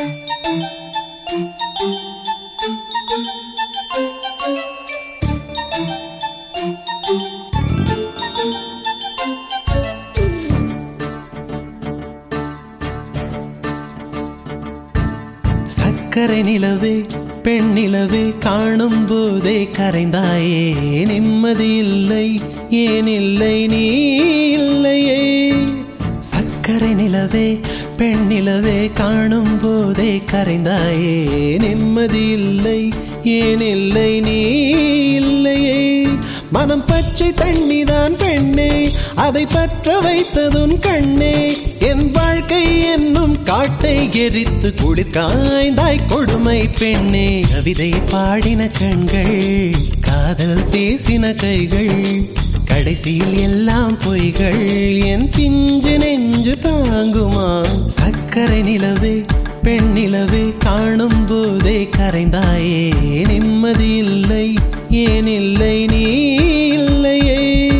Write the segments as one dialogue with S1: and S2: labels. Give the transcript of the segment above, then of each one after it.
S1: சக்கரை நிலவே பெண் நிலவே காணும் போதே கரைந்தாயே நிம்மதி இல்லை ஏன் இல்லை நீ இல்லையே சக்கரை நிலவே பெண் நிலவே காணும் போதே கரைந்தாயே நிம்மதி இல்லை ஏன் இல்லை நீ இல்லையே மனம் பச்சை தண்ணிதான் பெண்ணே அதை பற்ற வைத்ததுன் கண்ணே என் வாழ்க்கை என்னும் காட்டை எரித்து குளிர்காய்ந்தாய் கொடுமை பெண்ணே கவிதை பாடின கண்கள் காதல் பேசின கைகள் கடைசியில் எல்லாம் பொய்கள் என் பிஞ்சு நெஞ்சு தாங்குமா சக்கரை நிலவே பெண் நிலவே காணும் போதே கரைந்தாயே நிம்மதி இல்லை ஏன் இல்லை நீ இல்லையே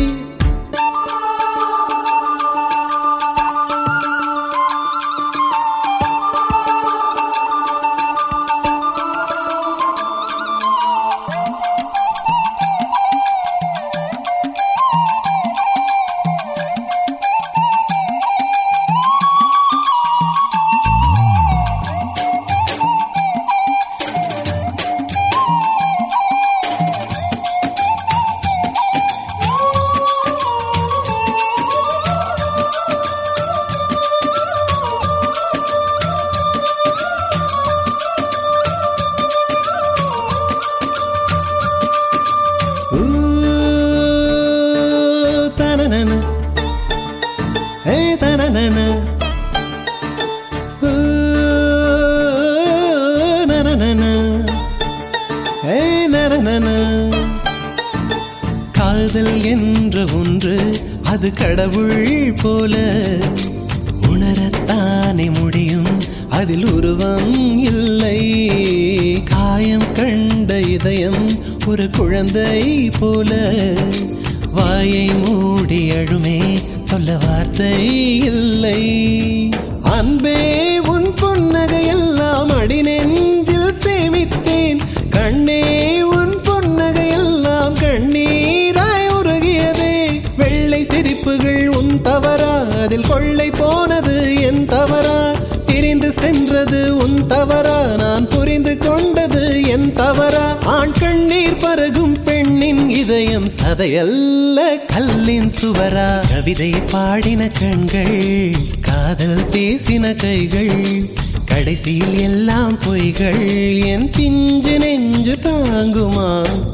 S1: காதல் என்ற ஒன்று அது கடவுள் போல உணரத்தானே முடியும் அதில் உருவம் இல்லை காயம் கண்ட இதயம் ஒரு குழந்தை போல வாயை மூடி அழுமே சொல்ல வார்த்தை இல்லை அன்பே உன் புன்னகை எல்லாம் அடி நெஞ்சில் சேமித்தேன் கண்ணே உன் புன்னகை எல்லாம் கண்ணீராய் உருகியதே வெள்ளை சிரிப்புகள் உன் தவறா அதில் கொள்ளை போனது என் தவறா பிரிந்து சென்றது உன் தவறா நான் புரிந்து கொண்டது என் தவறா ஆண் கண்ணீர் பருகும் பெண்ணின் இதயம் சதையல்ல கல்லின் சுவரா கவிதை பாடின கண்கள் காதல் பேசின கைகள் கடைசியில் எல்லாம் பொய்கள் என் பிஞ்சு நெஞ்சு தாங்குமா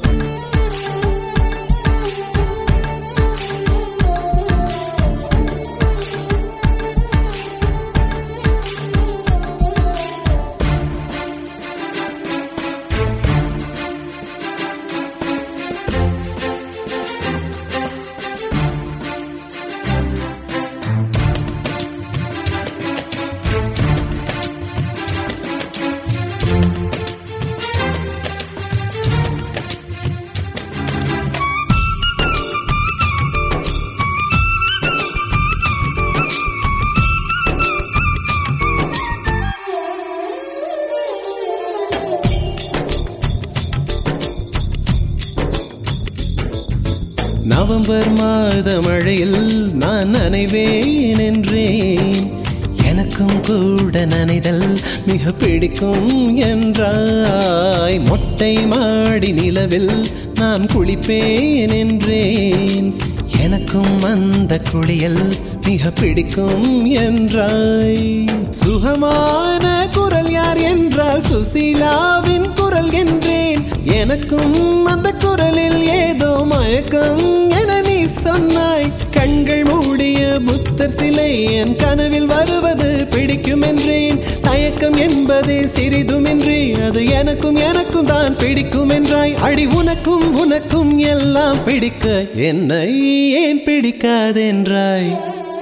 S1: நவம்பர் மாத மழையில் நான் நனைவேன் என்றேன் எனக்கும் கூட நனைதல் மிக பிடிக்கும் என்றாய் மொட்டை மாடி நிலவில் நான் குளிப்பேன் என்றேன் எனக்கும் அந்த குளியல் மிக பிடிக்கும் என்றாய் சுகமான குரல் யார் என்றால் சுசீலாவின் குரல் என்றேன் எனக்கும் அந்த குரலில் ஏதோ மயக்கம் என நீ சொன்னாய் கண்கள் மூடிய புத்தர் சிலை என் கனவில் வருவது பிடிக்கும் என்றேன் தயக்கம் என்பதே சிறிதுமின்றி அது எனக்கும் எனக்கும் தான் பிடிக்கும் என்றாய் அடி உனக்கும் உனக்கும் எல்லாம் பிடிக்க என்னை ஏன் பிடிக்காதென்றாய்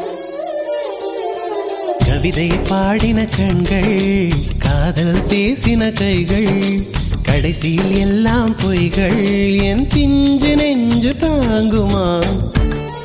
S1: கவிதை பாடின கண்கள் காதல் பேசின கைகள் கடைசியில் எல்லாம் பொய்கள் என் பிஞ்சு நெஞ்சு தாங்குமா